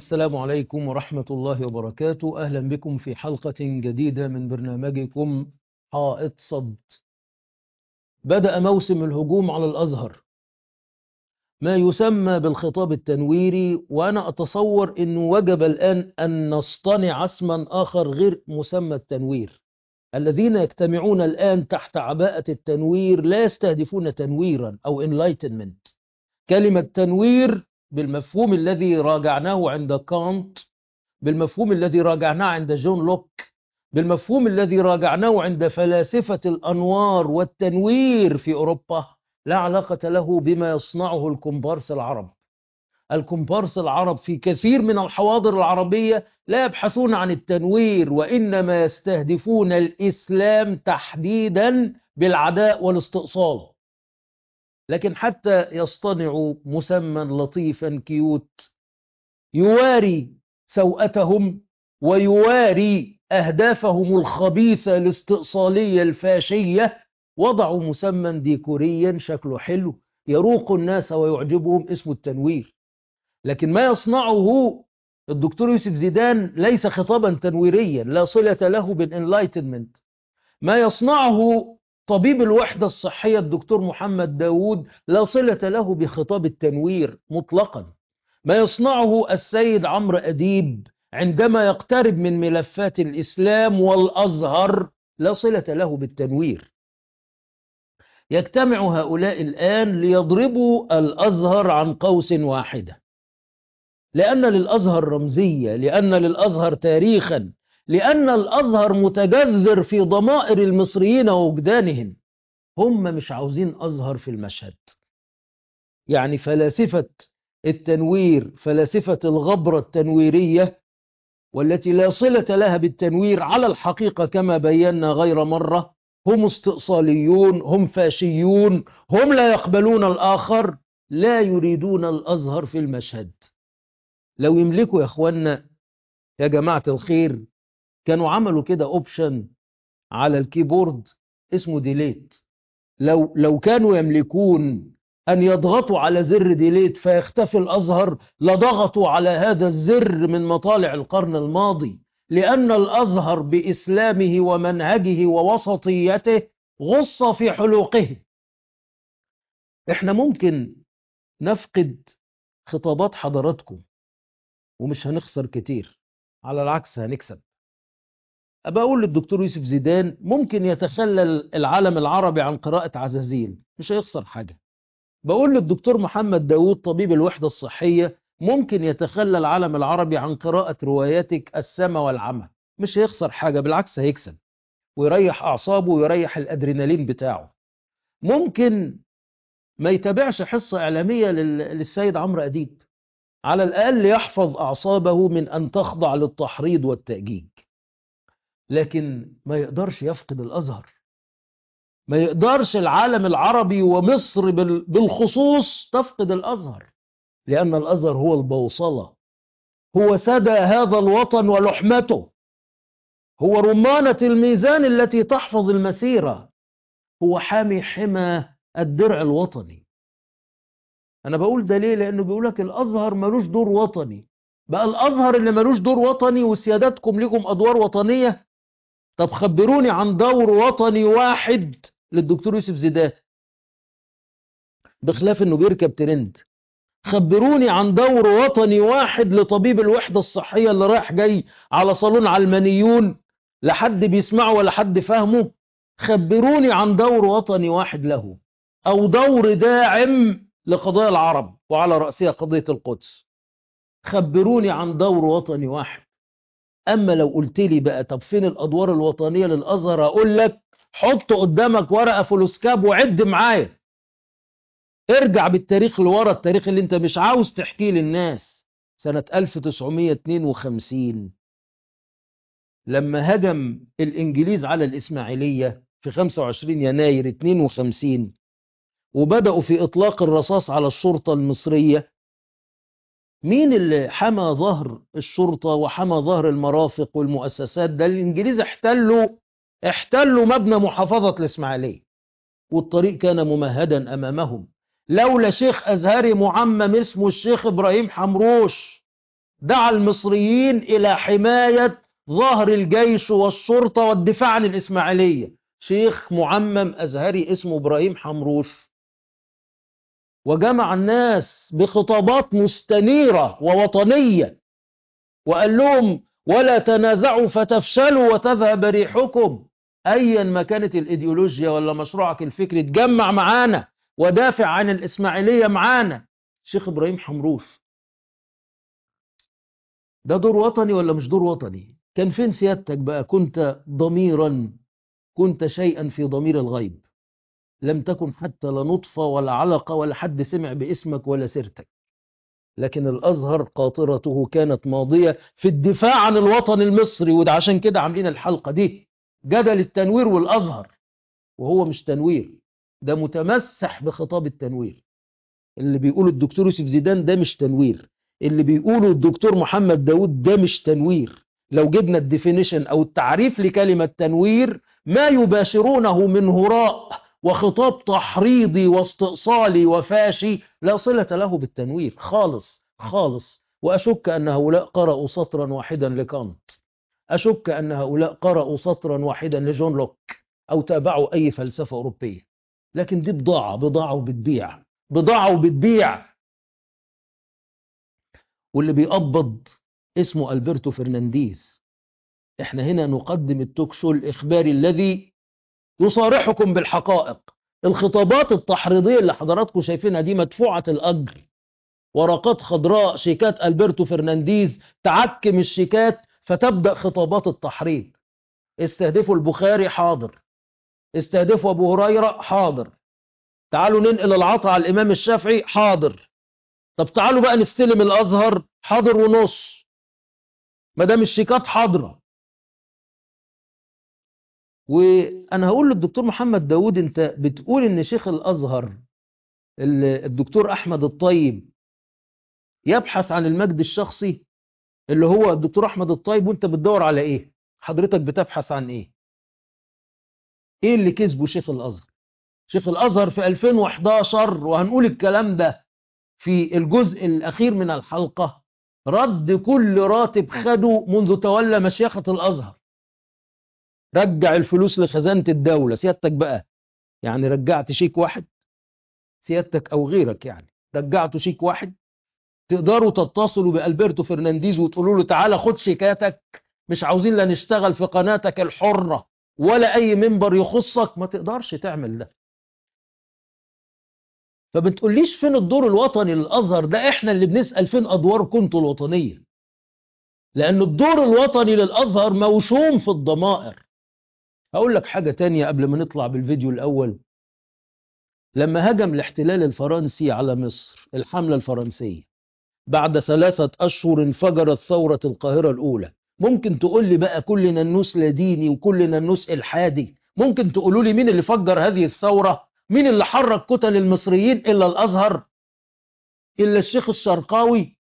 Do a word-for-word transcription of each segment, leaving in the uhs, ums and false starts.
السلام عليكم ورحمة الله وبركاته. أهلا بكم في حلقة جديدة من برنامجكم حائط صد. بدأ موسم الهجوم على الأزهر، ما يسمى بالخطاب التنويري، وأنا أتصور أنه وجب الآن أن نصطنع اسما آخر غير مسمى التنوير. الذين يجتمعون الآن تحت عباءة التنوير لا يستهدفون تنويرا أو enlightenment. كلمة تنوير بالمفهوم الذي راجعناه عند كانت، بالمفهوم الذي راجعناه عند جون لوك، بالمفهوم الذي راجعناه عند فلاسفة الأنوار والتنوير في أوروبا، لا علاقة له بما يصنعه الكومبارس العرب. الكومبارس العرب في كثير من الحواضر العربية لا يبحثون عن التنوير، وإنما يستهدفون الإسلام تحديدا بالعداء والاستئصال. لكن حتى يصطنعوا مسمى لطيفا كيوت يواري سوءتهم ويواري أهدافهم الخبيثة الاستئصالية الفاشية، وضعوا مسمى ديكوريا شكله حلو يروق الناس ويعجبهم اسمه التنوير. لكن ما يصنعه الدكتور يوسف زيدان ليس خطابا تنويريا، لا صلة له بالانلايتنمنت. ما يصنعه طبيب الوحدة الصحية الدكتور محمد داود لا صلة له بخطاب التنوير مطلقا. ما يصنعه السيد عمرو أديب عندما يقترب من ملفات الإسلام والأزهر لا صلة له بالتنوير. يجتمع هؤلاء الآن ليضربوا الأزهر عن قوس واحدة، لأن للأزهر رمزية، لأن للأزهر تاريخا، لأن الأزهر متجذر في ضمائر المصريين ووجدانهم. هم مش عاوزين أزهر في المشهد. يعني فلاسفة التنوير، فلاسفة الغبرة التنويرية والتي لا صلة لها بالتنوير على الحقيقة كما بينا غير مرة، هم استئصاليون، هم فاشيون، هم لا يقبلون الآخر، لا يريدون الأزهر في المشهد. لو يملكوا يا أخوانا يا جماعة الخير كانوا عملوا كده اوبشن على الكيبورد اسمه ديليت. لو لو كانوا يملكون أن يضغطوا على زر ديليت فيختفي الأزهر لضغطوا على هذا الزر من مطالع القرن الماضي، لأن الأزهر بإسلامه ومنهجه ووسطيته غص في حلوقه. إحنا ممكن نفقد خطابات حضراتكم ومش هنخسر كتير، على العكس هنكسب. أبقى أقول للدكتور يوسف زيدان ممكن يتخلل العالم العربي عن قراءة عزازيل، مش هيخسر حاجة. بقول للدكتور محمد داود طبيب الوحدة الصحية ممكن يتخلى العالم العربي عن قراءة رواياتك السما والعمى، مش هيخسر حاجة، بالعكس هيكسب ويريح أعصابه ويريح الأدرينالين بتاعه. ممكن ما يتابعش حصة إعلامية للسيد عمرو أديب، على الأقل يحفظ أعصابه من أن تخضع للتحريض والتأجيج. لكن ما يقدرش يفقد الأزهر، ما يقدرش العالم العربي ومصر بالخصوص تفقد الأزهر، لأن الأزهر هو البوصلة، هو سدى هذا الوطن ولحمته، هو رمانة الميزان التي تحفظ المسيرة، هو حامي حمى الدرع الوطني. أنا بقول ده ليه؟ لأنه بيقولك الأزهر ملوش دور وطني. بقى الأزهر اللي ملوش دور وطني وسيادتكم لكم أدوار وطنية؟ طب خبروني عن دور وطني واحد للدكتور يوسف زيدان، بخلاف أنه بيركب ترند. خبروني عن دور وطني واحد لطبيب الوحدة الصحية اللي رايح جاي على صالون علمانيون لا حد بيسمعه ولا حد فاهمه. خبروني عن دور وطني واحد له، أو دور داعم لقضايا العرب وعلى رأسها قضية القدس. خبروني عن دور وطني واحد. أما لو قلت لي بقى طب فين الأدوار الوطنية للأزهر، أقول لك حط قدامك ورقة فلوسكاب وعد معايا، ارجع بالتاريخ لورا، التاريخ اللي انت مش عاوز تحكيه للناس. سنة ألف وتسعمائة واثنين وخمسين لما هجم الإنجليز على الإسماعيلية في خمسة وعشرين يناير اثنين وخمسين وبدأوا في إطلاق الرصاص على الشرطة المصرية، مين اللي حمى ظهر الشرطة وحمى ظهر المرافق والمؤسسات؟ ده الإنجليز احتلوا احتلوا مبنى محافظة الإسماعيلية، والطريق كان ممهدا أمامهم. لولا شيخ أزهري معمم اسمه الشيخ إبراهيم حمروش دعا المصريين إلى حماية ظهر الجيش والشرطة والدفاع عن الإسماعيلية، شيخ معمم أزهري اسمه إبراهيم حمروش، وجمع الناس بخطابات مستنيرة ووطنية وقال لهم ولا تنازعوا فتفشلوا وتذهب ريحكم. أيا ما كانت الإيديولوجيا ولا مشروعك الفكري تجمع معانا ودافع عن الإسماعيلية معانا. شيخ إبراهيم حمروش ده دور وطني ولا مش دور وطني؟ كان فين سيادتك بقى؟ كنت ضميرا، كنت شيئا في ضمير الغيب، لم تكن حتى لا نطفة ولا علقة ولا حد سمع باسمك ولا سيرتك. لكن الأزهر قاطرته كانت ماضية في الدفاع عن الوطن المصري. وده عشان كده عاملين الحلقة دي جدل التنوير والأزهر، وهو مش تنوير، ده متمسح بخطاب التنوير. اللي بيقوله الدكتور يوسف زيدان ده مش تنوير، اللي بيقوله الدكتور محمد داود ده مش تنوير. لو جبنا الديفينيشن أو التعريف لكلمة تنوير، ما يباشرونه من هراء وخطاب تحريضي واستئصالي وفاشي لا صلة له بالتنوير خالص خالص. وأشك أن هؤلاء قرأوا سطرا واحدا لكانت، أشك أن هؤلاء قرأوا سطرا واحدا لجون لوك أو تابعوا أي فلسفة أوروبية. لكن دي بضاعة بضاعة وبتبيع، بضاعة وبتبيع. واللي بيقبض اسمه ألبرتو فرنانديز. احنا هنا نقدم التوك شو الإخباري الذي يصارحكم بالحقائق. الخطابات التحريضية اللي حضراتكم شايفينها دي مدفوعة الأجر، ورقات خضراء، شيكات ألبرتو فرنانديز، تعكم الشيكات فتبدأ خطابات التحريض. استهدفوا البخاري، حاضر. استهدفوا أبو هريرة، حاضر. تعالوا ننقل العطاء على الإمام الشافعي، حاضر. طب تعالوا بقى نستلم الأزهر، حاضر ونص، ما دام الشيكات حاضرة. وأنا هقول للدكتور محمد داود، أنت بتقول إن شيخ الأزهر الدكتور أحمد الطيب يبحث عن المجد الشخصي اللي هو الدكتور أحمد الطيب، وأنت بتدور على إيه؟ حضرتك بتبحث عن إيه؟ إيه اللي كسبه شيخ الأزهر؟ شيخ الأزهر في ألفين وإحداشر، وهنقول الكلام ده في الجزء الأخير من الحلقة، رد كل راتب خده منذ تولى مشيخة الأزهر. رجع الفلوس لخزانة الدولة. سيادتك بقى يعني رجعت شيك واحد؟ سيادتك أو غيرك يعني رجعتوا شيك واحد؟ تقدروا تتصلوا بألبرتو فرنانديز وتقولوا له تعالى خد شيكاتك، مش عاوزين لا نشتغل في قناتك الحرة ولا أي منبر يخصك. ما تقدرش تعمل ده. فبتقوليش فين الدور الوطني للأزهر؟ ده احنا اللي بنسأل فين أدوار كنتوا الوطنية، لأن الدور الوطني للأزهر موشوم في الضمائر. هقول لك حاجة تانية قبل ما نطلع بالفيديو الأول. لما هجم الاحتلال الفرنسي على مصر، الحملة الفرنسية، بعد ثلاثة أشهر انفجرت ثورة القاهرة الأولى. ممكن تقول لي بقى كلنا النوس لديني وكلنا النوس إلحادي، ممكن تقولوا لي مين اللي فجر هذه الثورة؟ مين اللي حرك كتل المصريين إلا الأزهر؟ إلا الشيخ الشرقاوي؟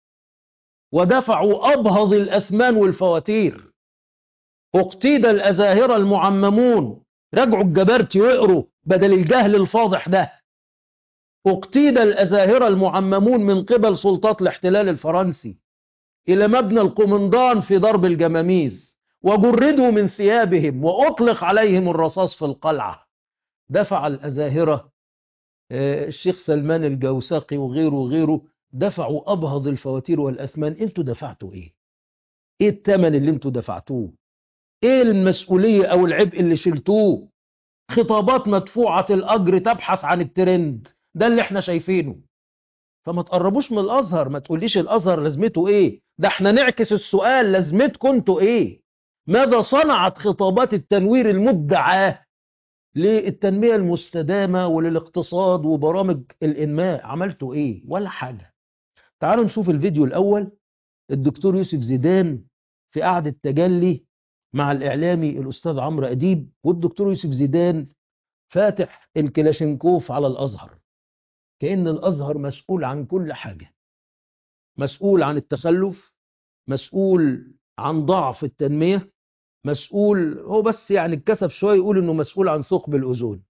ودفعوا أبهض الأثمان والفواتير. اقتيد الأزاهرة المعممون، رجعوا الجبرتي واقروا بدل الجهل الفاضح ده. اقتيد الأزاهرة المعممون من قبل سلطات الاحتلال الفرنسي إلى مبنى القومندان في ضرب الجماميز، وجردوا من ثيابهم وأطلق عليهم الرصاص في القلعة. دفع الأزاهرة، الشيخ سلمان الجوساقي وغيره وغيره، دفعوا أبهض الفواتير والأثمان. انتوا دفعتوا ايه؟ ايه الثمن اللي انتوا دفعتوه؟ ايه المسؤولية او العبء اللي شلتوه؟ خطابات مدفوعة الأجر تبحث عن الترند، ده اللي احنا شايفينه. فما تقربوش من الأزهر، ما تقوليش الأزهر لازمته ايه. ده احنا نعكس السؤال، لازمتكم انتوا ايه؟ ماذا صنعت خطابات التنوير المدعاة للتنمية المستدامة وللاقتصاد وبرامج الإنماء؟ عملتوا ايه؟ ولا حاجة. تعالوا نشوف الفيديو الأول. الدكتور يوسف زيدان في قعدة تجلي مع الإعلامي الأستاذ عمرو أديب، والدكتور يوسف زيدان فاتح الكلاشينكوف على الأزهر، كأن الأزهر مسؤول عن كل حاجة، مسؤول عن التخلف، مسؤول عن ضعف التنمية، مسؤول، هو بس يعني اتكسف شوية يقول إنه مسؤول عن ثقب الأوزون،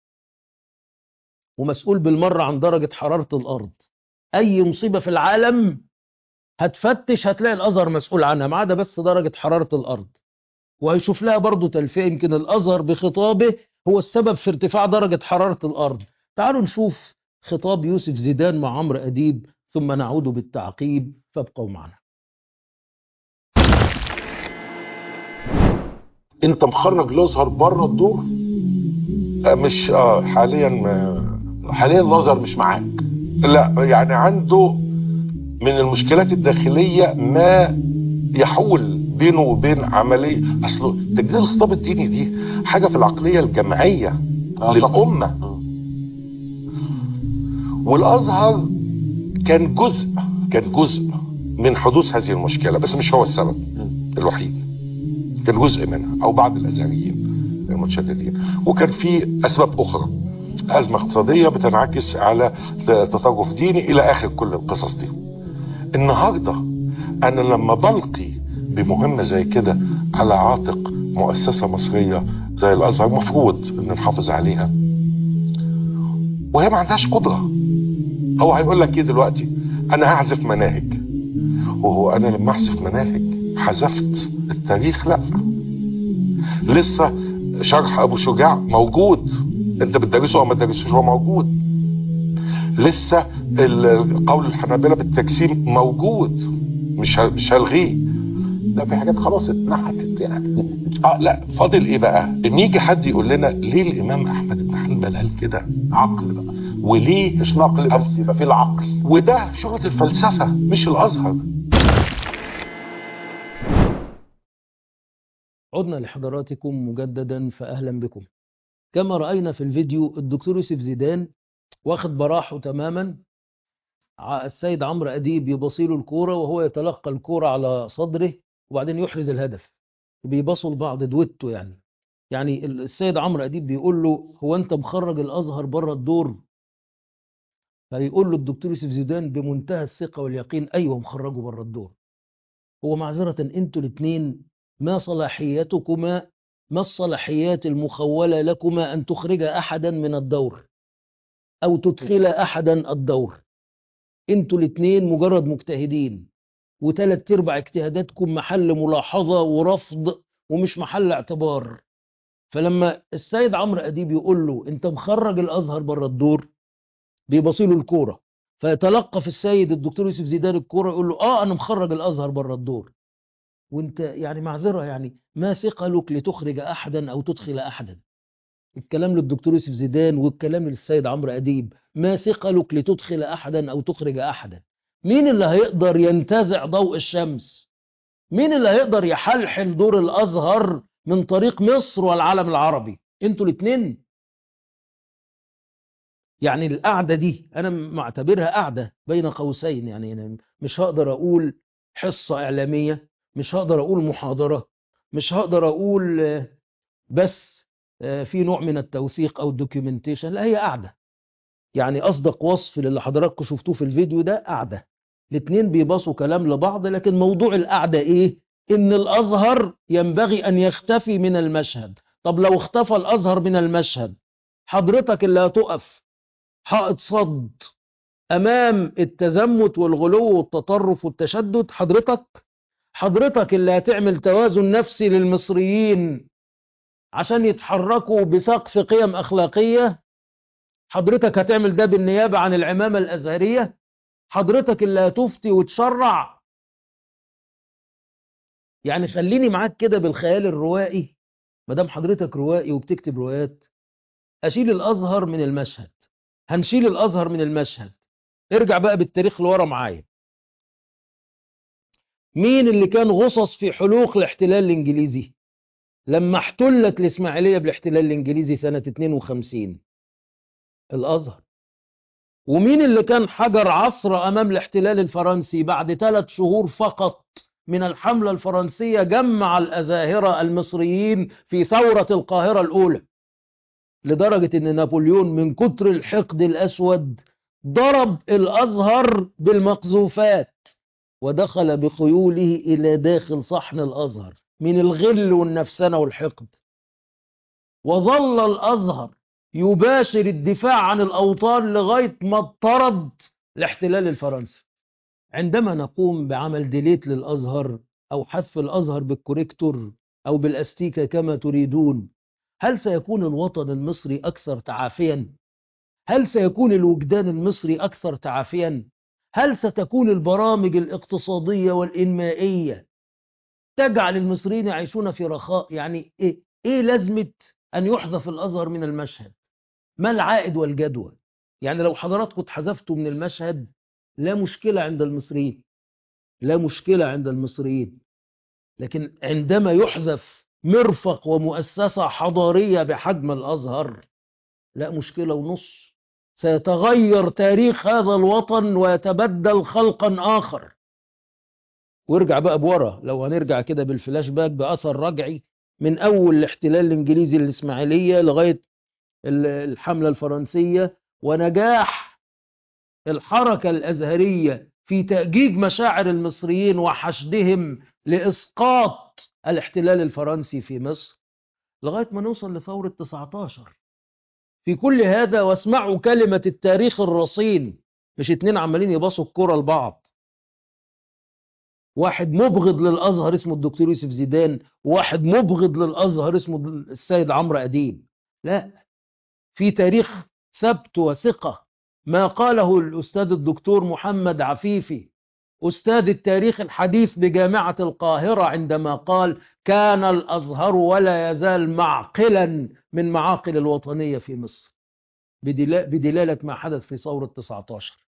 ومسؤول بالمرة عن درجة حرارة الأرض. أي مصيبة في العالم هتفتش هتلاقي الازهر مسؤول عنها، ما عدا بس درجه حراره الارض، وهيشوف لها برضه تلفيه. يمكن الازهر بخطابه هو السبب في ارتفاع درجه حراره الارض. تعالوا نشوف خطاب يوسف زيدان مع عمرو اديب ثم نعود بالتعقيب، فابقوا معنا. انت مخرج الازهر بره الدور؟ آه مش اه حاليا ما حاليا الازهر مش معاك، لا يعني عنده من المشكلات الداخليه ما يحول بينه وبين عمليه. اصله تجديد الخطاب الديني دي حاجه في العقليه الجمعيه للامه، والازهر كان جزء كان جزء من حدوث هذه المشكله، بس مش هو السبب الوحيد، كان جزء منها او بعض الازهريين المتشددين، وكان في اسباب اخرى، ازمه اقتصاديه بتنعكس على تطرف ديني الى اخر كل القصص دي. النهارده انا لما بلقي بمهمه زي كده على عاتق مؤسسه مصريه زي الازهر، مفروض ان نحافظ عليها وهي ما عندهاش قدره. هو هيقول لك ايه دلوقتي؟ انا هحذف مناهج. وهو انا لما احذف مناهج حذفت التاريخ؟ لا، لسه شرح ابو شجاع موجود، انت بتدرسه او ما تدرسوش هو موجود. لسه قول الحنابلة بالتجسيم موجود، مش مش هلغيه. لا، في حاجات خلاص اتنحت يعني. اه لا، فاضل ايه بقى؟ ان يجي حد يقول لنا ليه الامام احمد بن حنبل قال كده؟ عقل بقى، وليه مش نقل بس، يبقى في العقل، وده شغلة الفلسفة مش الازهر. عدنا لحضراتكم مجددا، فأهلا بكم. كما رأينا في الفيديو، الدكتور يوسف زيدان واخد براحه تماما، السيد عمرو أديب يبصيله الكورة وهو يتلقى الكورة على صدره وبعدين يحرز الهدف، وبيبصوا لبعض دويتو. يعني يعني السيد عمرو أديب بيقول له هو أنت مخرج الأزهر بره الدور؟ فيقول له الدكتور يوسف زيدان بمنتهى الثقة واليقين أيوه مخرجه بره الدور. هو معذرة أنتوا الاثنين ما صلاحيتكما، ما الصلاحيات المخولة لكما أن تخرج أحدا من الدور أو تدخل أحدا الدور؟ أنتوا الاثنين مجرد مجتهدين، وثلاث ارباع اجتهاداتكم محل ملاحظة ورفض ومش محل اعتبار. فلما السيد عمرو أديب يقول له أنت مخرج الأزهر بره الدور، بيبصيله الكورة، فيتلقى في السيد الدكتور يوسف زيدان الكورة يقول له آه أنا مخرج الأزهر بره الدور. وانت يعني معذرة، يعني ما ثقلك لتخرج أحدا أو تدخل أحدا؟ الكلام للدكتور يوسف زيدان والكلام للسيد عمرو أديب، ما ثقلك لتدخل أحدا أو تخرج أحدا؟ مين اللي هيقدر ينتزع ضوء الشمس؟ مين اللي هيقدر يحلحل دور الأزهر من طريق مصر والعالم العربي؟ انتوا الاثنين. يعني القعدة دي أنا معتبرها قعدة بين قوسين، يعني أنا مش هقدر أقول حصة إعلامية، مش هقدر أقول محاضرة، مش هقدر أقول بس في نوع من التوثيق أو الدوكيومنتيشن، لا، هي قعدة. يعني أصدق وصف للي حضراتكم شفتوه في الفيديو ده قعدة، الاثنين بيبصوا كلام لبعض. لكن موضوع القعدة إيه؟ إن الأزهر ينبغي أن يختفي من المشهد. طب لو اختفى الأزهر من المشهد، حضرتك اللي هتقف حائط صد أمام التزمت والغلو والتطرف والتشدد، حضرتك حضرتك اللي هتعمل توازن نفسي للمصريين عشان يتحركوا بسقف قيم أخلاقية، حضرتك هتعمل ده بالنيابة عن العمامة الأزهرية، حضرتك اللي هتفتي وتشرع. يعني خليني معاك كده بالخيال الروائي، مدام حضرتك روائي وبتكتب روايات، أشيل الأزهر من المشهد. هنشيل الأزهر من المشهد، ارجع بقى بالتاريخ لورا معايا. مين اللي كان غصص في حلوق الاحتلال الإنجليزي لما احتلت الإسماعيلية بالاحتلال الإنجليزي سنة اتنين وخمسين؟ الأزهر. ومين اللي كان حجر عصر أمام الاحتلال الفرنسي بعد ثلاث شهور فقط من الحملة الفرنسية؟ جمع الأزاهرة المصريين في ثورة القاهرة الأولى، لدرجة أن نابليون من كتر الحقد الأسود ضرب الأزهر بالمقذوفات ودخل بخيوله إلى داخل صحن الأزهر من الغل والنفسنة والحقد. وظل الأزهر يباشر الدفاع عن الأوطان لغاية ما اضطرد الاحتلال الفرنسي. عندما نقوم بعمل ديليت للأزهر أو حذف الأزهر بالكوريكتور أو بالأستيكة كما تريدون، هل سيكون الوطن المصري أكثر تعافيا؟ هل سيكون الوجدان المصري أكثر تعافيا؟ هل ستكون البرامج الاقتصادية والإنمائية تجعل المصريين يعيشون في رخاء؟ يعني إيه, إيه لازمة أن يحذف الأزهر من المشهد؟ ما العائد والجدوى؟ يعني لو حضراتكم اتحذفتوا من المشهد لا مشكلة عند المصريين، لا مشكلة عند المصريين، لكن عندما يحذف مرفق ومؤسسة حضارية بحجم الأزهر لا مشكلة ونص. سيتغير تاريخ هذا الوطن ويتبدل خلقا آخر. وارجع بقى بورا، لو هنرجع كده بالفلاش باك بأثر رجعي من أول الاحتلال الإنجليزي للإسماعيلية لغاية الحملة الفرنسية ونجاح الحركة الأزهرية في تأجيج مشاعر المصريين وحشدهم لإسقاط الاحتلال الفرنسي في مصر لغاية ما نوصل لثورة تسعة عشر. في كل هذا واسمعوا كلمة التاريخ الرصين، مش اتنين عمالين يباصوا الكرة لبعض، واحد مبغض للأزهر اسمه الدكتور يوسف زيدان، وواحد مبغض للأزهر اسمه السيد عمرو أديب. لا، في تاريخ ثبت وثقة. ما قاله الأستاذ الدكتور محمد عفيفي أستاذ التاريخ الحديث بجامعة القاهرة عندما قال كان الأزهر ولا يزال معقلا من معاقل الوطنية في مصر، بدلالة ما حدث في ثورة تسعة عشر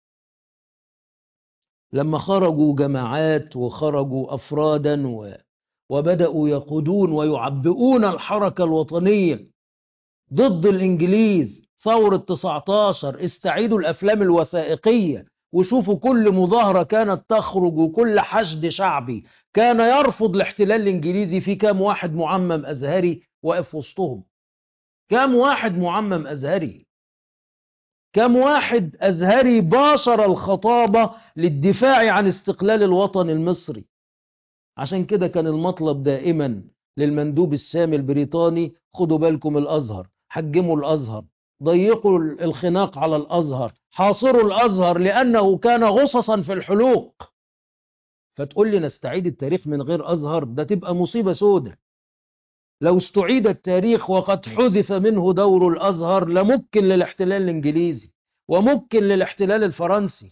لما خرجوا جماعات وخرجوا أفرادا وبدأوا يقودون ويعبئون الحركة الوطنية ضد الإنجليز. ثورة تسعة عشر، استعيدوا الأفلام الوثائقية وشوفوا كل مظاهرة كانت تخرج وكل حشد شعبي كان يرفض الاحتلال الإنجليزي، في كام واحد معمم أزهري واقف وسطهم؟ كام واحد معمم أزهري؟ كم واحد أزهري باشر الخطابة للدفاع عن استقلال الوطن المصري؟ عشان كده كان المطلب دائما للمندوب السامي البريطاني خدوا بالكم الأزهر، حجموا الأزهر، ضيقوا الخناق على الأزهر، حاصروا الأزهر لأنه كان غصصا في الحلوق. فتقول لي نستعيد التاريخ من غير أزهر؟ ده تبقى مصيبة سودة. لو استعيد التاريخ وقد حذف منه دور الأزهر لممكن للاحتلال الإنجليزي وممكن للاحتلال الفرنسي.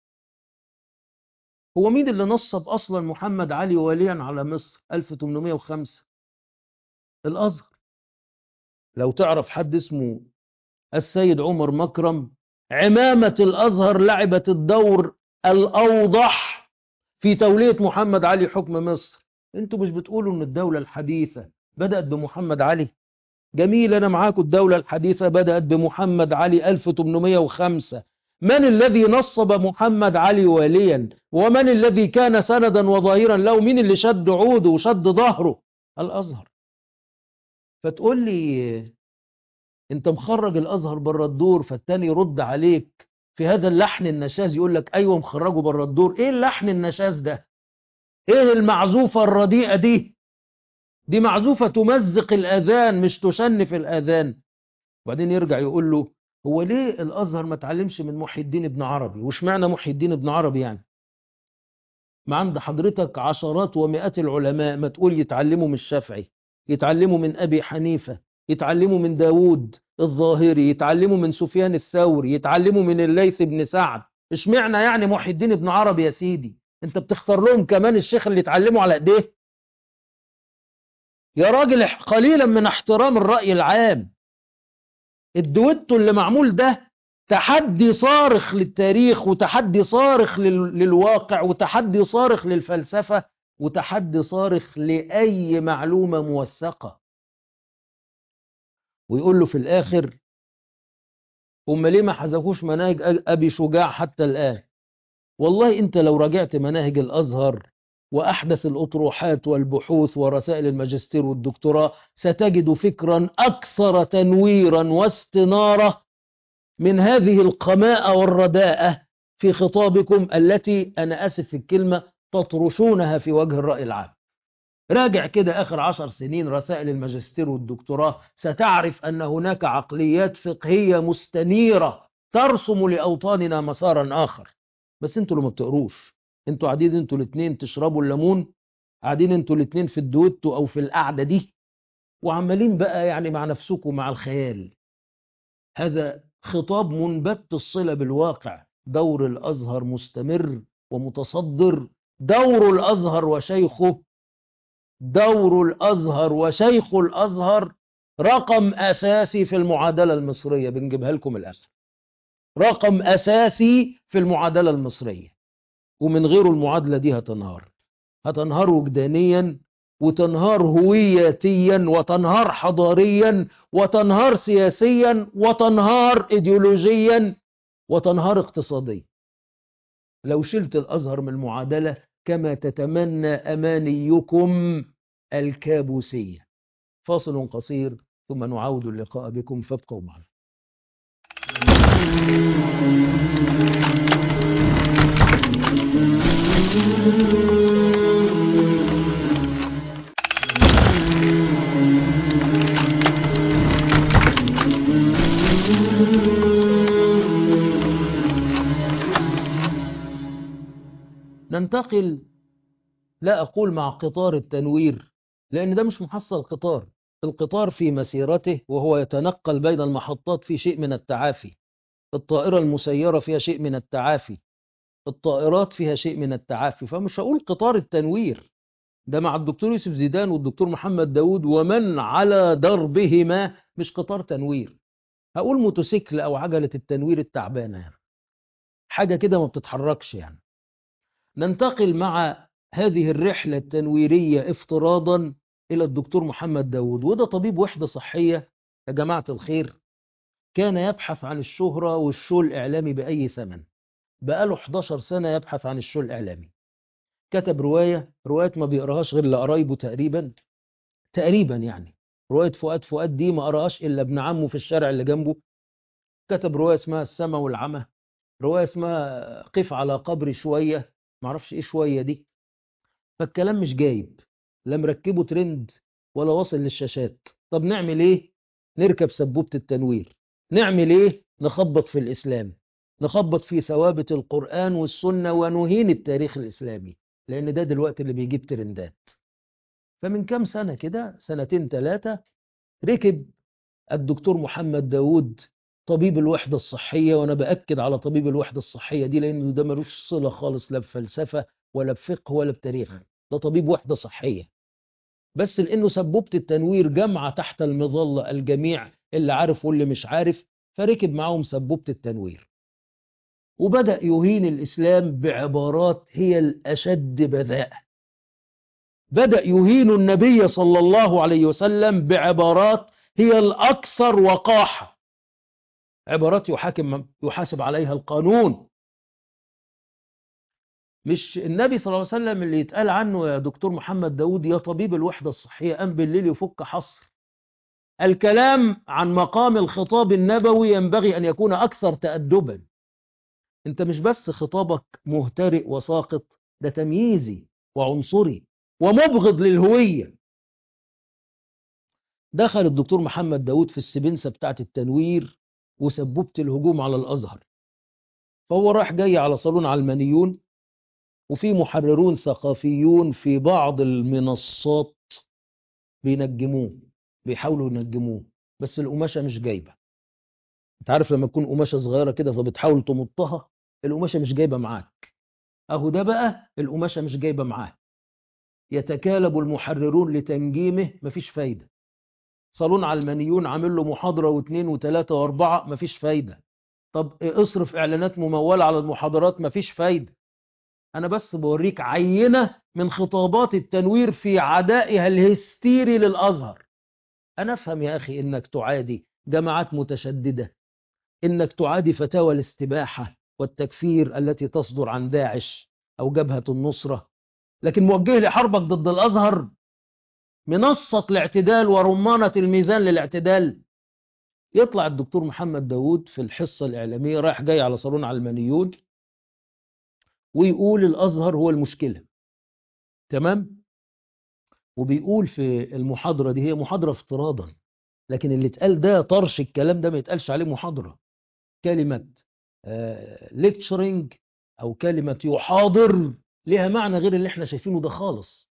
هو مين اللي نصب أصلا محمد علي واليا على مصر ألف وثمانمائة وخمسة؟ الأزهر. لو تعرف حد اسمه السيد عمر مكرم، عمامة الأزهر لعبت الدور الأوضح في تولية محمد علي حكم مصر. انتوا مش بتقولوا ان الدولة الحديثة بدأت بمحمد علي؟ جميل، أنا معاكم، الدولة الحديثة بدأت بمحمد علي ألف وثمانمائة وخمسة. من الذي نصب محمد علي واليا؟ ومن الذي كان سندا وظهيرا له؟ مين اللي شد عوده وشد ظهره؟ الأزهر. فتقول لي انت مخرج الأزهر بره الدور، فالتاني يرد عليك في هذا اللحن النشاز يقول لك ايوه مخرجه بره الدور. ايه اللحن النشاز ده؟ ايه المعزوفة الرديئة دي؟ دي معزوفة تمزق الأذان مش تشنف الأذان. وبعدين يرجع يقول له هو ليه الأزهر ما تعلمش من محي الدين ابن عربي؟ وش معنى محي الدين ابن عربي يعني؟ ما عند حضرتك عشرات ومئات العلماء، ما تقول يتعلموا من الشافعي، يتعلموا من أبي حنيفة، يتعلموا من داود الظاهري، يتعلموا من سفيان الثوري، يتعلموا من الليث بن سعد. ايش معنى يعني محي الدين ابن عربي يا سيدي؟ انت بتختار لهم كمان الشيخ اللي يتعلموا على ايديه؟ يا راجل قليلا من احترام الرأي العام. الدويتو اللي معمول ده تحدي صارخ للتاريخ وتحدي صارخ للواقع وتحدي صارخ للفلسفة وتحدي صارخ لأي معلومة موثقة. ويقول له في الآخر هم ليه ما حذفوش مناهج أبي شجاع حتى الآن؟ والله أنت لو راجعت مناهج الأزهر وأحدث الأطروحات والبحوث ورسائل الماجستير والدكتوراه ستجد فكرا أكثر تنويرا واستنارة من هذه القماءة والرداءة في خطابكم التي أنا آسف في الكلمة تطرشونها في وجه الرأي العام. راجع كده آخر عشر سنين رسائل الماجستير والدكتوراه ستعرف أن هناك عقليات فقهية مستنيرة ترسم لأوطاننا مسارا آخر. بس انتوا اللي ما بتقروش، انتوا قاعدين انتوا الاثنين تشربوا الليمون، قاعدين انتوا الاثنين في الدويتو او في القعده دي، وعمالين بقى يعني مع نفسكم مع الخيال. هذا خطاب منبت الصله بالواقع. دور الازهر مستمر ومتصدر. دور الازهر وشيخه، دور الازهر وشيخ الازهر رقم اساسي في المعادله المصريه. بنجيبها لكم الاخر، رقم اساسي في المعادله المصريه، ومن غيره المعادله دي هتنهار. هتنهار وجدانيا، وتنهار هوياتيا، وتنهار حضاريا، وتنهار سياسيا، وتنهار ايديولوجيا، وتنهار اقتصاديا. لو شلت الازهر من المعادله كما تتمنى امانيكم الكابوسيه. فاصل قصير ثم نعود اللقاء بكم، فابقوا معنا. ننتقل، لا أقول مع قطار التنوير لأن ده مش محصل قطار. القطار في مسيرته وهو يتنقل بين المحطات في شيء من التعافي. الطائرة المسيرة فيها شيء من التعافي، الطائرات فيها شيء من التعافي. فمش هقول قطار التنوير، ده مع الدكتور يوسف زيدان والدكتور محمد داود ومن على دربهما مش قطار تنوير. هقول موتوسيكل أو عجلة التنوير التعبانة، يعني حاجة كده ما بتتحركش. يعني ننتقل مع هذه الرحلة التنويرية افتراضا إلى الدكتور محمد داود، وده طبيب وحدة صحية يا جماعة الخير. كان يبحث عن الشهرة والشو الإعلامي بأي ثمن. بقاله حداشر سنة يبحث عن الشو الإعلامي. كتب رواية، رواية ما بيقراهاش غير لقرايبه تقريبا تقريبا يعني. رواية فؤاد فؤاد دي ما قراهاش إلا ابن عمه في الشارع اللي جنبه. كتب رواية اسمها السما والعمى. رواية اسمها قف على قبري شوية، معرفش إيه شوية دي. فالكلام مش جايب، لا مركبه ترند ولا واصل للشاشات. طب نعمل ايه؟ نركب سبوبة التنوير. نعمل ايه؟ نخبط في الإسلام، نخبط في ثوابت القرآن والسنة، ونهين التاريخ الإسلامي، لأن ده دلوقتي اللي بيجيب ترندات. فمن كام سنة كده، سنتين ثلاثة، ركب الدكتور محمد داود طبيب الوحدة الصحية. وأنا بأكد على طبيب الوحدة الصحية دي لأنه ده ملوش صلة خالص لا بفلسفة ولا بفقه ولا بتاريخ. ده طبيب وحدة صحية، بس لأنه سبوبة التنوير جامعة تحت المظلة الجميع، اللي عارف واللي مش عارف، فركب معهم سبوبة التنوير. وبدأ يهين الإسلام بعبارات هي الأشد بذاءة. بدأ يهين النبي صلى الله عليه وسلم بعبارات هي الأكثر وقاحة. عبارات يحاكم يحاسب عليها القانون. مش النبي صلى الله عليه وسلم اللي يتقال عنه يا دكتور محمد داود يا طبيب الوحدة الصحية قام بالليل يفك حصر. الكلام عن مقام الخطاب النبوي ينبغي أن يكون أكثر تأدبا. أنت مش بس خطابك مهترئ وساقط، ده تمييزي وعنصري ومبغض للهوية. دخل الدكتور محمد داود في السبنسة بتاعت التنوير وسببت الهجوم على الأزهر. فهو راح جاي على صالون علمانيون، وفي محررون ثقافيون في بعض المنصات بينجموه، بيحاولوا ينجموه، بس القماشة مش جايبة. انت عارف لما تكون قماشة صغيرة كده فبتحاول تمطها، القماشة مش جايبة معاك. اهو ده بقى القماشة مش جايبة معاه. يتكالب المحررون لتنجيمه، مفيش فايدة. صالون علمانيون عامل له محاضرة واثنين وثلاثة واربعة، مفيش فايدة. طب اصرف اعلانات ممولة على المحاضرات، مفيش فايدة. أنا بس بوريك عينة من خطابات التنوير في عدائها الهستيري للأزهر. أنا أفهم يا أخي إنك تعادي جماعات متشددة، إنك تعادي فتاوى الاستباحة والتكفير التي تصدر عن داعش أو جبهة النصرة، لكن موجه لي حربك ضد الأزهر، منصة الاعتدال ورمانة الميزان للاعتدال. يطلع الدكتور محمد داود في الحصة الإعلامية رايح جاي على صالون علمانيون ويقول الأزهر هو المشكلة. تمام؟ وبيقول في المحاضرة دي، هي محاضرة افتراضا، لكن اللي اتقال ده طرش الكلام ده ما يتقالش عليه محاضرة. كلمة ليكتشرنج أو كلمة يحاضر لها معنى غير اللي احنا شايفينه ده خالص،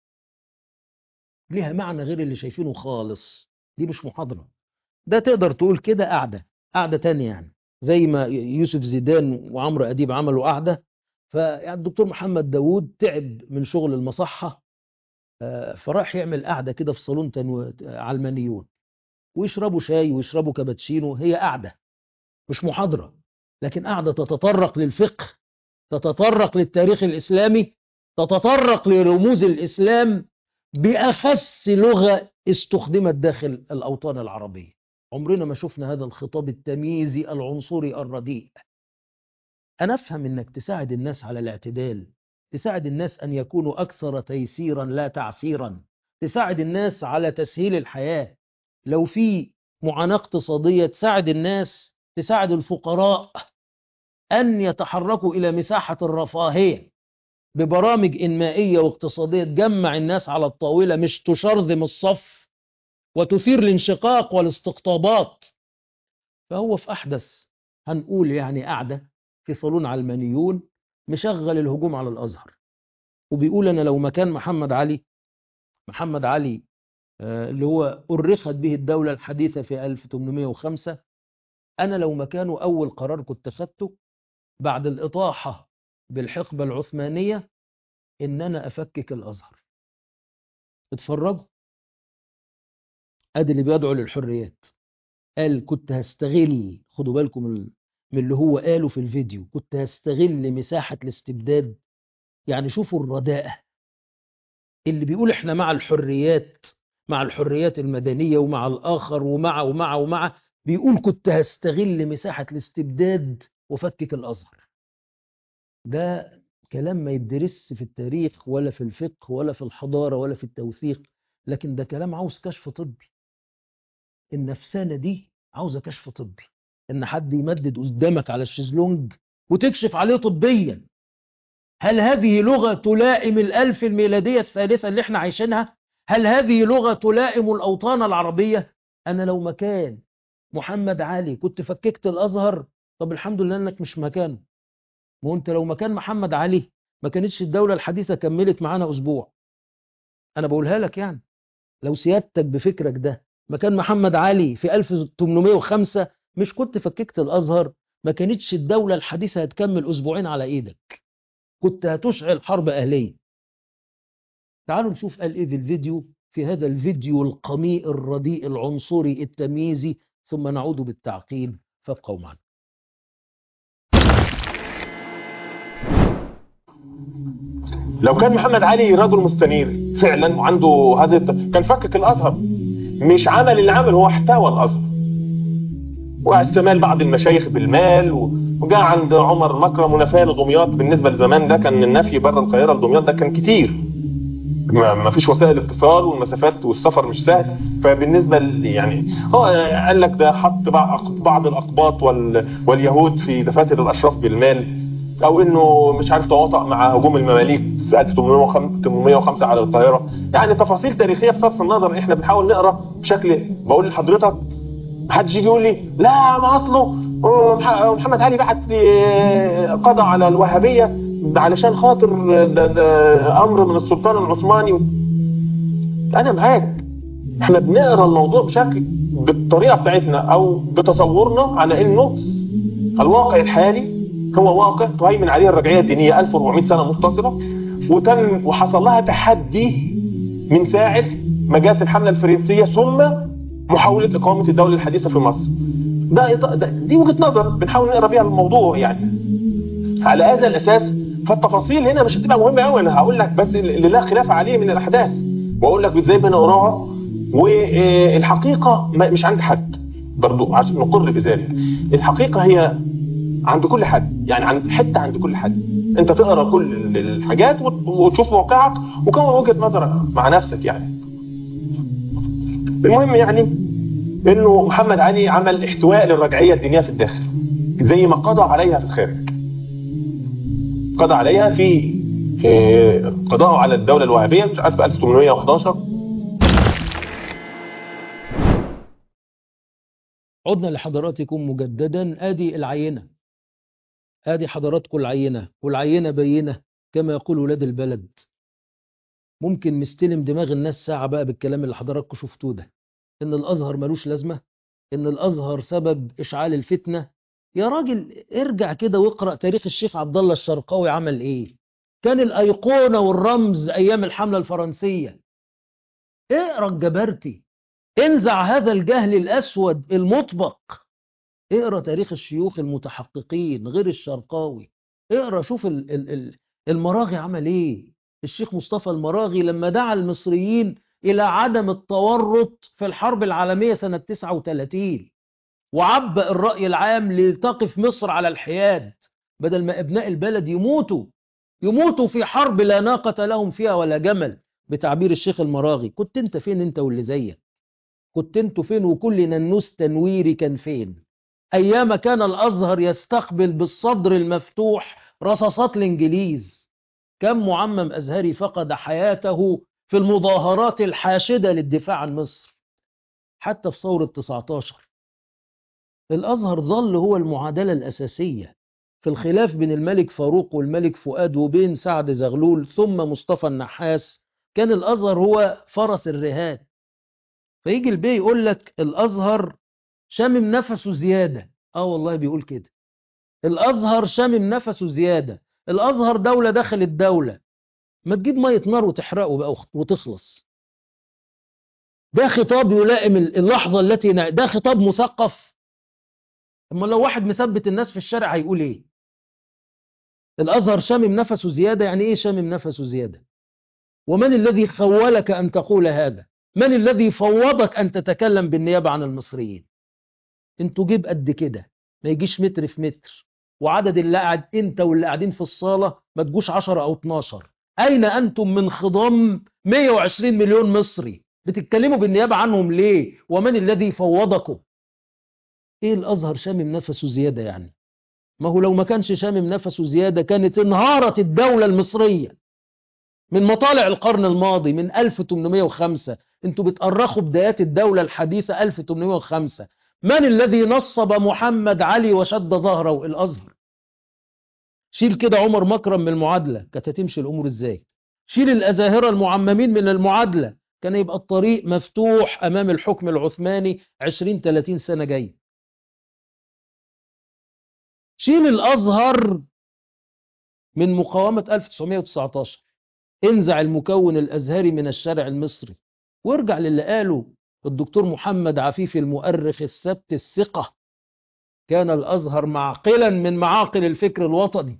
لها معنى غير اللي شايفينه خالص. دي مش محاضرة، ده تقدر تقول كده قعدة قعدة تانية، يعني زي ما يوسف زيدان وعمرو أديب عملوا قعدة. فالدكتور محمد داوود تعب من شغل المصحة، فراح يعمل قعدة كده في صالون تنو... علمانيون، ويشربوا شاي ويشربوا كابتشينو. هي قعدة مش محاضرة، لكن قعدة تتطرق للفقه، تتطرق للتاريخ الإسلامي، تتطرق لرموز الإسلام بأخس لغة استخدمت داخل الأوطان العربية. عمرنا ما شفنا هذا الخطاب التمييزي العنصري الرديء. أنا أفهم أنك تساعد الناس على الاعتدال، تساعد الناس أن يكونوا أكثر تيسيرا لا تعسيرا، تساعد الناس على تسهيل الحياة. لو في معاناة اقتصادية تساعد الناس، تساعد الفقراء أن يتحركوا إلى مساحة الرفاهية ببرامج إنمائية واقتصادية تجمع الناس على الطاولة، مش تشرذم الصف وتثير الانشقاق والاستقطابات. فهو في أحدث هنقول يعني قاعدة في صالون علمانيون مشغل الهجوم على الأزهر، وبيقول أنا لو مكان محمد علي محمد علي آه اللي هو أرخت به الدولة الحديثة في ألف وثمانمائة وخمسة، أنا لو مكانه أول قرار كنت خدته بعد الإطاحة بالحقبة العثمانية إن أنا أفكك الأزهر. اتفرجوا، أدي اللي بيدعو للحريات. قال كنت هستغل، خدوا بالكم من اللي هو قاله في الفيديو، كنت هستغل مساحة الاستبداد. يعني شوفوا الرداءة، اللي بيقول احنا مع الحريات، مع الحريات المدنية ومع الآخر ومع ومع ومع بيقول كنت هستغل مساحة الاستبداد وفكك الأزهر. ده كلام ما يدرس في التاريخ ولا في الفقه ولا في الحضارة ولا في التوثيق، لكن ده كلام عاوز كشف طبي. النفسانة دي عاوزة كشف طبي، ان حد يمدد قدامك على الشيزلونج وتكشف عليه طبيا. هل هذه لغة تلائم الألف الميلادية الثالثة اللي احنا عايشينها؟ هل هذه لغة تلائم الأوطان العربية؟ أنا لو مكان محمد علي كنت فككت الأزهر. طب الحمد لله انك مش مكانه. ما انت لو مكان محمد علي ما كانتش الدولة الحديثة كملت معانا أسبوع. أنا بقولها لك، يعني لو سيادتك بفكرك ده مكان محمد علي في ألف وثمانمائة وخمسة مش كنت فككت الأزهر، ما كانتش الدولة الحديثة هتكمل أسبوعين على إيدك، كنت هتشعل حرب أهلية. تعالوا نشوف قال إيه في الفيديو، في هذا الفيديو القميء الرديء العنصري التمييزي، ثم نعود بالتعقيب. فابقوا معنا. لو كان محمد علي رجل مستنير فعلا وعنده هذا كان فكك الازهر، مش عمل اللي عمل، هو احتوى الازهر واستمال بعض المشايخ بالمال، وجاء عند عمر مكرم ونفاه لدمياط. بالنسبه لزمان ده كان النفي بره القاهره لدمياط ده كان كتير، ما فيش وسائل اتصال والمسافات والسفر مش سهل. فبالنسبه يعني هو قال لك ده حط بعض الاقباط واليهود في دفاتر الاشراف بالمال، او انه مش عارف تواطأ مع هجوم المماليك في ألف وثمانمائة وخمسة على القاهره. يعني تفاصيل تاريخيه بصرف النظر احنا بنحاول نقرا بشكل، بقول لحضرتك محدش يجي يقول لي لا ما اصله محمد علي بعت قضى على الوهابيه علشان خاطر امر من السلطان العثماني. انا معاك، احنا بنقرا الموضوع بشكل بالطريقه بتاعتنا او بتصورنا على انه الواقع الحالي هو واقع تهيمن عليه الرجعيه الدينيه ألف وأربعمائة سنه متصله، وتم وحصل لها تحدي من ساعه ما جاءت الحمله الفرنسيه ثم محاوله اقامه الدوله الحديثه في مصر. ده, ده دي وجهه نظر بنحاول نقرا بيها الموضوع. يعني على هذا الاساس فالتفاصيل هنا مش هتبقى مهمه قوي، انا هقول لك بس اللي لا خلاف عليه من الاحداث واقول لك ازاي بنقراها. والحقيقه مش عند حد برضو عشان نقر بذلك، الحقيقه هي عند كل حد، يعني عند حته عند كل حد. انت تقرا كل الحاجات وتشوف موقعك وكون وجهه نظرك مع نفسك. يعني المهم يعني انه محمد علي عمل احتواء للرجعيه الدينيه في الداخل زي ما قضى عليها في الخارج. قضى عليها في قضاءه على الدوله الوهابيه مش عارف ألف وثمانمائة وأحد عشر. عدنا لحضراتكم مجددا. ادي العينه ادي حضراتكم العينة، والعينة بينة كما يقول ولاد البلد. ممكن مستلم دماغ الناس ساعة بقى بالكلام اللي حضراتكم شفتوه ده، ان الازهر ملوش لازمة، ان الازهر سبب اشعال الفتنة. يا راجل ارجع كده واقرأ تاريخ الشيخ عبد الله الشرقاوي عمل ايه. كان الايقونة والرمز ايام الحملة الفرنسية. اقرأ الجبرتي، انزع هذا الجهل الاسود المطبق. اقرأ تاريخ الشيوخ المتحققين غير الشرقاوي. اقرأ شوف ال- ال- ال- المراغي عمل ايه. الشيخ مصطفى المراغي لما دعا المصريين الى عدم التورط في الحرب العالمية سنة تسعة وثلاثين، وعبأ الرأي العام لتقف مصر على الحياد بدل ما ابناء البلد يموتوا يموتوا في حرب لا ناقة لهم فيها ولا جمل، بتعبير الشيخ المراغي. كنت انت فين انت واللي زيك؟ كنت انتوا فين وكل ننوس تنويري كان فين ايام كان الازهر يستقبل بالصدر المفتوح رصاصات الانجليز؟ كم معمم ازهري فقد حياته في المظاهرات الحاشدة للدفاع عن مصر؟ حتى في ثورة تسعة عشر الازهر ظل هو المعادلة الاساسية في الخلاف بين الملك فاروق والملك فؤاد وبين سعد زغلول ثم مصطفى النحاس. كان الازهر هو فرس الرهان. فيجي البي يقول لك الازهر شامم نفسه زيادة. اه والله بيقول كده، الازهر شامم نفسه زيادة. الازهر دولة داخل الدولة. ما تجيب مية نار وتحرقه بقى وتخلص. ده خطاب يلائم اللحظة التي نع... ده خطاب مثقف. اما لو واحد مثبت الناس في الشارع هيقول ايه؟ الازهر شامم نفسه زيادة. يعني ايه شامم نفسه زيادة؟ ومن الذي خولك ان تقول هذا؟ من الذي فوضك ان تتكلم بالنيابة عن المصريين؟ انتوا جيب قد كده ما يجيش متر في متر، وعدد اللي قاعد انت واللي قاعدين في الصالة ما تجوش عشرة او اتناشر. اين انتم من خضم مية وعشرين مليون مصري؟ بتتكلموا بالنيابة عنهم ليه؟ ومن الذي فوضكم؟ ايه الازهر شامم نفسه زيادة يعني؟ ما هو لو ما كانش شامم نفسه زيادة كانت انهارت الدولة المصرية من مطالع القرن الماضي من ألف وثمانمائة وخمسة. انتوا بتأرخوا بدايات الدولة الحديثة ألف وثمانمائة وخمسة. من الذي نصب محمد علي وشد ظهره؟ الأزهر. شيل كده عمر مكرم من المعادلة، كانت هتمشي الأمور ازاي؟ شيل الأزاهرة المعممين من المعادلة، كان يبقى الطريق مفتوح أمام الحكم العثماني عشرين ثلاثين سنة جاي. شيل الأزهر من مقاومة ألف وتسعمائة وتسعة عشر، انزع المكون الأزهري من الشارع المصري، وارجع للي قاله الدكتور محمد عفيفي المؤرخ الثبت الثقة: كان الأزهر معقلا من معاقل الفكر الوطني.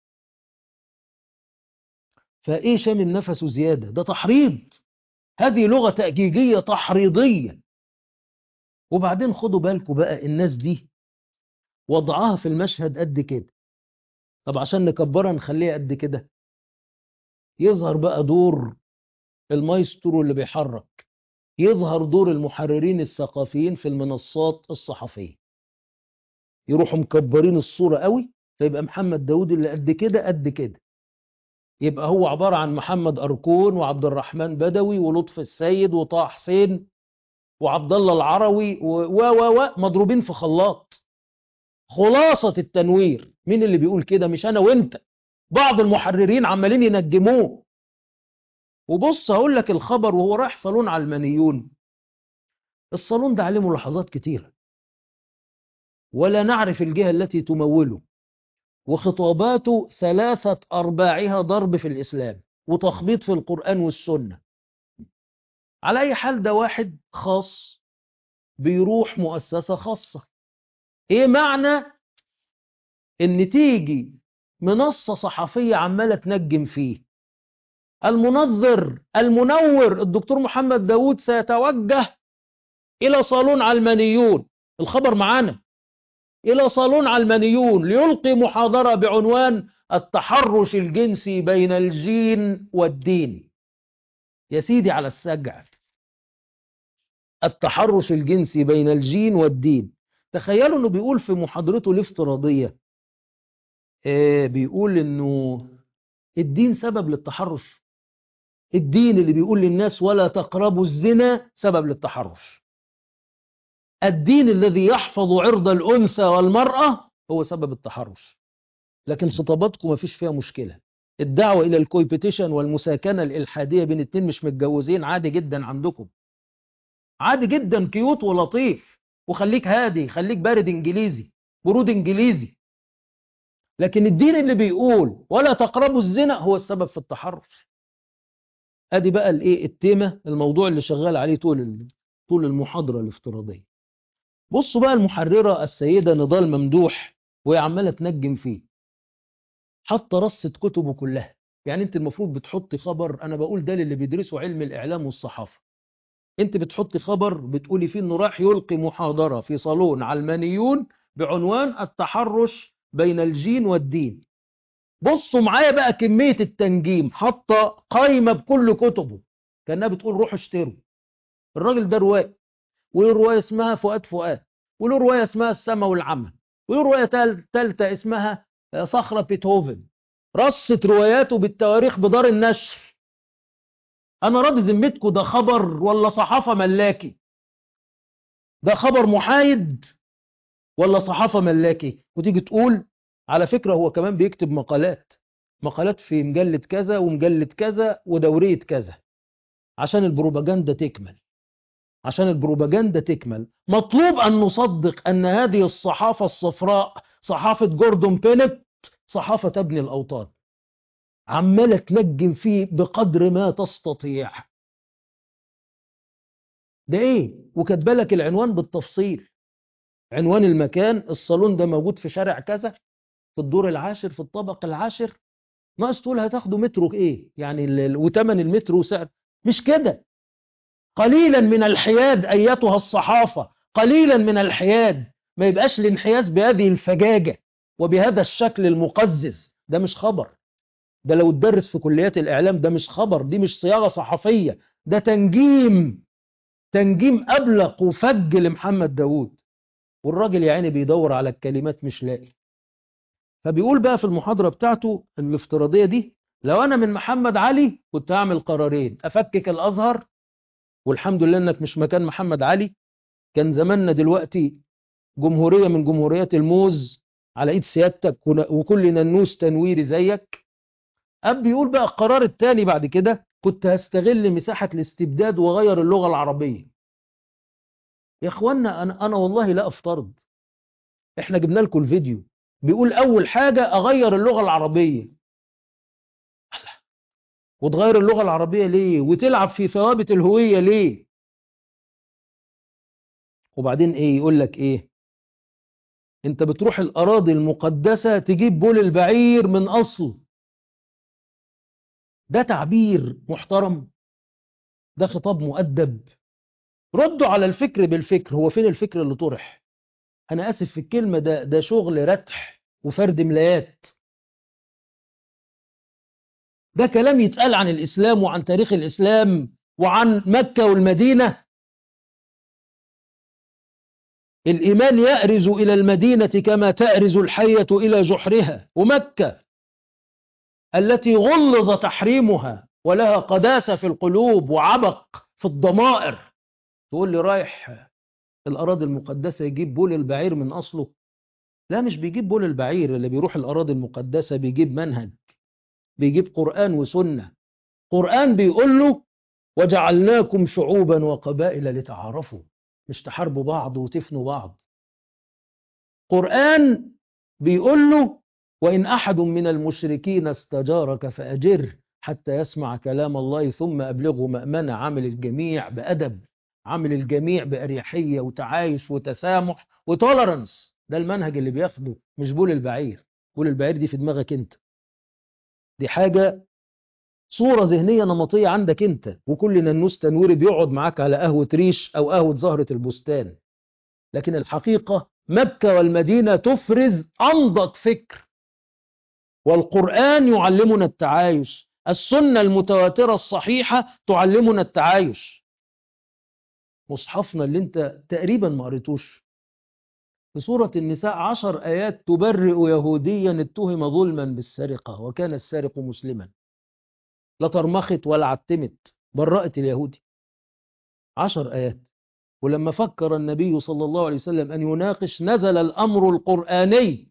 فإيه شامم نفسه زيادة؟ ده تحريض. هذه لغة تأجيجية تحريضية. وبعدين خدوا بالكم بقى، الناس دي وضعها في المشهد قد كده. طب عشان نكبرها نخليها قد كده، يظهر بقى دور المايسترو اللي بيحرك، يظهر دور المحررين الثقافيين في المنصات الصحفية، يروحوا مكبرين الصورة قوي، فيبقى محمد داود اللي قد كده قد كده، يبقى هو عبارة عن محمد أركون وعبد الرحمن بدوي ولطف السيد وطه حسين وعبد الله العروي و و و مضروبين في خلاط. خلاصة التنوير. مين اللي بيقول كده؟ مش أنا وإنت، بعض المحررين عمالين ينجموه. وبص هقول لك الخبر وهو رايح صالون علمانيون. الصالون ده عليه ملاحظات كتيرة ولا نعرف الجهة التي تموله، وخطاباته ثلاثة أرباعها ضرب في الإسلام وتخبيط في القرآن والسنة. على أي حال ده واحد خاص بيروح مؤسسة خاصة. إيه معنى إن تيجي منصة صحفية عمالة تنجم فيه؟ المنظر المنور الدكتور محمد داود سيتوجه إلى صالون علمانيون، الخبر معانا، إلى صالون علمانيون ليلقي محاضرة بعنوان التحرش الجنسي بين الجين والدين. يا سيدي على السجع، التحرش الجنسي بين الجين والدين. تخيلوا انه بيقول في محاضرته الافتراضية، آه بيقول انه الدين سبب للتحرش. الدين اللي بيقول للناس ولا تقربوا الزنا سبب للتحرش. الدين الذي يحفظ عرض الأنثى والمرأة هو سبب التحرش. لكن خطاباتكم ما فيش فيها مشكلة. الدعوة إلى الكويبيتيشن والمساكنة الإلحادية بين اتنين مش متجوزين عادي جدا عندكم، عادي جدا، كيوت ولطيف، وخليك هادي، خليك بارد إنجليزي، برود إنجليزي. لكن الدين اللي بيقول ولا تقربوا الزنا هو السبب في التحرش. ادي بقى الايه التيمة، الموضوع اللي شغال عليه طول طول المحاضرة الافتراضية. بصوا بقى المحررة السيدة نضال ممدوح وهي عمالة تنجم فيه، حاطه رصة كتبه كلها. يعني انت المفروض بتحطي خبر، انا بقول ده اللي بيدرسوا علم الاعلام والصحافة، انت بتحطي خبر بتقولي فيه انه راح يلقي محاضرة في صالون علمانيون بعنوان التحرش بين الجين والدين. بصوا معايا بقى كمية التنجيم، حاطه قايمة بكل كتبه كأنها بتقول روحوا اشتروا. الراجل ده رواية، وله رواية اسمها فؤاد فؤاد، وله رواية اسمها السما والعمى، وله رواية ثالثة اسمها صخرة بيتهوفن. رصت رواياته بالتواريخ بدار النشر. انا راضي ذمتكم ده خبر ولا صحافة ملاكي؟ ده خبر محايد ولا صحافة ملاكي؟ وتيجي تقول على فكرة هو كمان بيكتب مقالات، مقالات في مجلة كذا ومجلة كذا ودورية كذا، عشان البروباجندا تكمل، عشان البروباجندا تكمل. مطلوب أن نصدق أن هذه الصحافة الصفراء، صحافة جوردون بينت، صحافة تبني الأوطان، عمالة تنجم فيه بقدر ما تستطيع. ده إيه؟ وكاتبه لك العنوان بالتفصيل، عنوان المكان، الصالون ده موجود في شارع كذا، في الدور العاشر، في الطابق العاشر. ناقص تقول هتاخدوا مترو ايه يعني، وثمن المترو سعر. مش كده. قليلا من الحياد ايتها الصحافة، قليلا من الحياد. ما يبقاش الانحياز بهذه الفجاجة وبهذا الشكل المقزز. ده مش خبر، ده لو اتدرس في كليات الاعلام ده مش خبر، دي مش صياغة صحفية، ده تنجيم، تنجيم ابلق وفج لمحمد داوود. والراجل يا عيني بيدور على الكلمات مش لاقي. فبيقول بقى في المحاضرة بتاعته الافتراضية دي، لو أنا من محمد علي كنت هعمل قرارين: أفكك الأزهر، والحمد لله أنك مش مكان محمد علي، كان زماننا دلوقتي جمهورية من جمهوريات الموز على إيد سيادتك وكل ننوس تنويري زيك. أب بيقول بقى القرار الثاني بعد كده، كنت هستغل مساحة الاستبداد وغير اللغة العربية. يا إخوانا أنا, أنا والله لا أفترض، إحنا جبنا لكم الفيديو بيقول أول حاجة أغير اللغة العربية. وتغير اللغة العربية ليه؟ وتلعب في ثوابت الهوية ليه؟ وبعدين ايه يقول لك ايه؟ انت بتروح الأراضي المقدسة تجيب بول البعير من أصله. ده تعبير محترم؟ ده خطاب مؤدب؟ ردوا على الفكر بالفكر. هو فين الفكر اللي طرح؟ أنا آسف في الكلمة، ده ده شغل رتح وفرد ملايات. ده كلام يتقال عن الإسلام وعن تاريخ الإسلام وعن مكة والمدينة؟ الإيمان يأرز إلى المدينة كما تأرز الحية إلى جحرها. ومكة التي غلظ تحريمها ولها قداسة في القلوب وعبق في الضمائر، تقول لي رايح الأراضي المقدسة يجيب بول البعير من أصله؟ لا، مش بيجيب بول البعير. اللي بيروح الأراضي المقدسة بيجيب منهج، بيجيب قرآن وسنة. قرآن بيقول له وجعلناكم شعوبا وقبائل لتعارفوا، مش تحاربوا بعض وتفنوا بعض. قرآن بيقول له وإن أحد من المشركين استجارك فأجره حتى يسمع كلام الله ثم أبلغه مأمنة. عامل الجميع بأدب، عامل الجميع بأريحية وتعايش وتسامح وتولرنس. ده المنهج اللي بياخده، مش بول البعير. بول البعير دي في دماغك انت، دي حاجة صورة ذهنية نمطية عندك انت، وكل ننوس تنويري بيقعد معاك على قهوة ريش أو قهوة زهرة البستان. لكن الحقيقة مكة والمدينة تفرز أنضج فكر، والقرآن يعلمنا التعايش، السنة المتواترة الصحيحة تعلمنا التعايش. مصحفنا اللي انت تقريبا ما قريتوش، في سورة النساء عشر آيات تبرئ يهوديا اتهم ظلما بالسرقة وكان السارق مسلما. لا ترمخت ولا عتمت، برأت اليهودي. عشر آيات. ولما فكر النبي صلى الله عليه وسلم أن يناقش نزل الأمر القرآني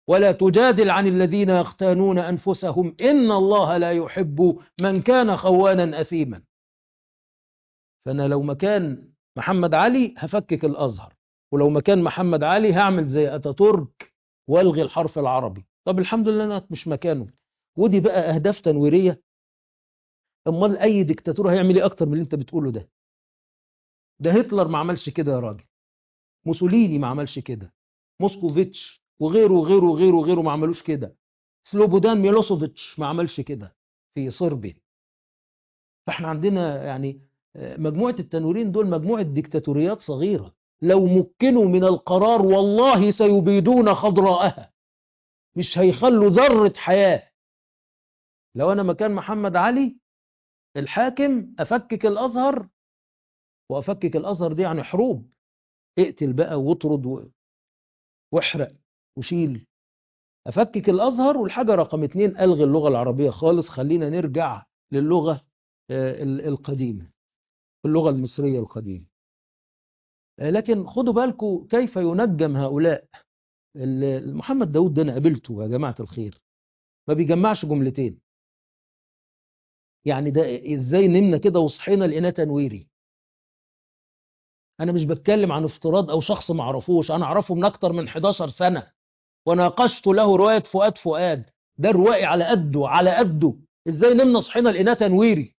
ولا تجادل عن الذين يختانون أنفسهم إن الله لا يحب من كان خوانا أثيما. فأنا لو مكان محمد علي هفكك الأزهر، ولو مكان محمد علي هعمل زي أتاتورك والغي الحرف العربي. طب الحمد لله أنا مش مكانه. ودي بقى أهداف تنويرية. أمال أي ديكتاتور هيعمل إيه أكتر من اللي أنت بتقوله ده؟ ده هتلر ما عملش كده يا راجل، موسوليني ما عملش كده، موسكوفيتش وغيره وغيره وغيره وغيره ما عملوش كده، سلوبودان ميلوسوفيتش ما عملش كده في صربيا. فاحنا عندنا يعني مجموعة التنويرين دول مجموعة ديكتاتوريات صغيرة، لو مكنوا من القرار والله سيبيدون خضراءها، مش هيخلوا ذرة حياة. لو أنا مكان محمد علي الحاكم أفكك الأزهر، وأفكك الأزهر دي يعني حروب، اقتل بقى واطرد واحرق وشيل. أفكك الأزهر، والحاجة رقم اتنين ألغي اللغة العربية خالص، خلينا نرجع للغة القديمة، اللغة المصرية القديمة. لكن خدوا بالكم كيف ينجم هؤلاء. محمد داود ده أنا قابلته يا جماعة الخير، ما بيجمعش جملتين. يعني ده إزاي نمنا كده وصحينا لقيناه تنويري؟ أنا مش بتكلم عن افتراض أو شخص ما اعرفوش، أنا أعرفه من أكتر من حداشر سنة، وناقشت له رواية فؤاد فؤاد، ده روائي على قده على قده. إزاي نمنا صحينا لقيناه تنويري؟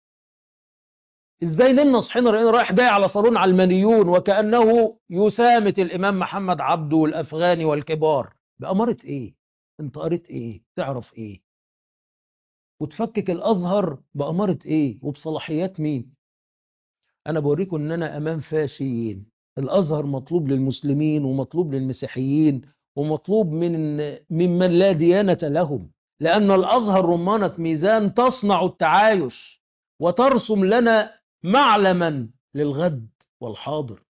إزاي نمنا صحينا لقيناه رايح جاي على صالون علمانيون وكأنه يسامة الإمام محمد عبده والأفغاني والكبار؟ بأمارة إيه؟ أنت قريت إيه؟ تعرف إيه؟ وتفكك الأزهر بأمارة إيه؟ وبصلاحيات مين؟ أنا بوريكم إن أنا أمام فاشيين. الأزهر مطلوب للمسلمين ومطلوب للمسيحيين ومطلوب من ممن لا ديانة لهم، لأن الأزهر رمانة ميزان تصنع التعايش وترسم لنا معلما للغد والحاضر.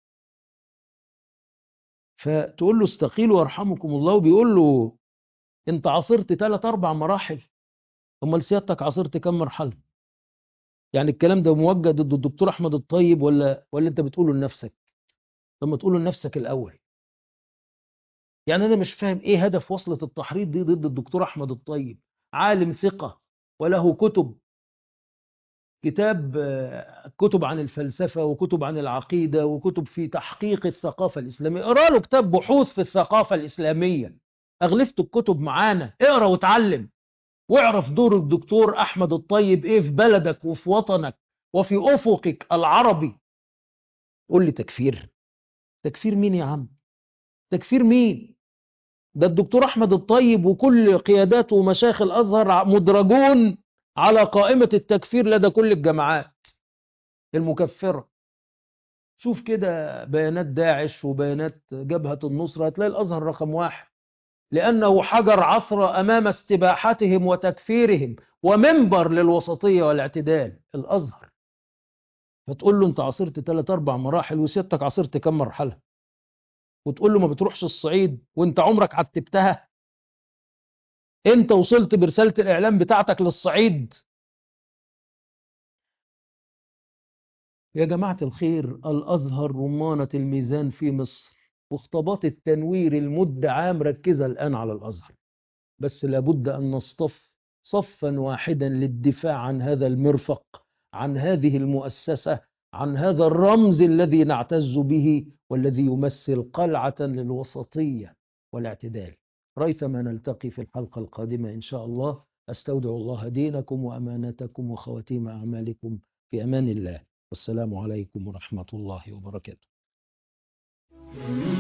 فتقول له استقيلوا وارحمكم الله، وبيقول له انت عاصرت ثلاث اربع مراحل، امال سيادتك عاصرت كم مرحله؟ يعني الكلام ده موجه ضد الدكتور احمد الطيب ولا ولا انت بتقوله لنفسك؟ لما تقوله لنفسك الاول. يعني انا مش فاهم ايه هدف وصلة التحريض دي ضد الدكتور احمد الطيب، عالم ثقة وله كتب، كتاب كتب عن الفلسفة وكتب عن العقيدة وكتب في تحقيق الثقافة الإسلامية. اقرأ له كتاب بحوث في الثقافة الإسلامية، أغلفت الكتب معانا، اقرأ وتعلم واعرف دور الدكتور أحمد الطيب ايه في بلدك وفي وطنك وفي أفقك العربي. قول لي تكفير؟ تكفير مين يا عم؟ تكفير مين؟ ده الدكتور أحمد الطيب وكل قياداته ومشايخ الأزهر مدرجون على قائمة التكفير لدى كل الجماعات المكفرة. شوف كده بيانات داعش وبيانات جبهة النصرة، هتلاقي الأزهر رقم واحد، لأنه حجر عثرة أمام استباحتهم وتكفيرهم ومنبر للوسطية والاعتدال الأزهر. فتقول له أنت عصرت ثلاث أربع مراحل، وسيادتك عصرت كم مرحلة؟ وتقول له ما بتروحش الصعيد وأنت عمرك عتبتها؟ أنت وصلت برسالة الإعلام بتاعتك للصعيد؟ يا جماعة الخير، الأزهر رمانة الميزان في مصر، واختباط التنوير المدعى مركزة الآن على الأزهر، بس لابد أن نصطف صفا واحدا للدفاع عن هذا المرفق، عن هذه المؤسسة، عن هذا الرمز الذي نعتز به والذي يمثل قلعة للوسطية والاعتدال. ريثما نلتقي في الحلقة القادمة إن شاء الله. أستودع الله دينكم وأمانتكم وخواتيم أعمالكم في أمان الله، والسلام عليكم ورحمة الله وبركاته.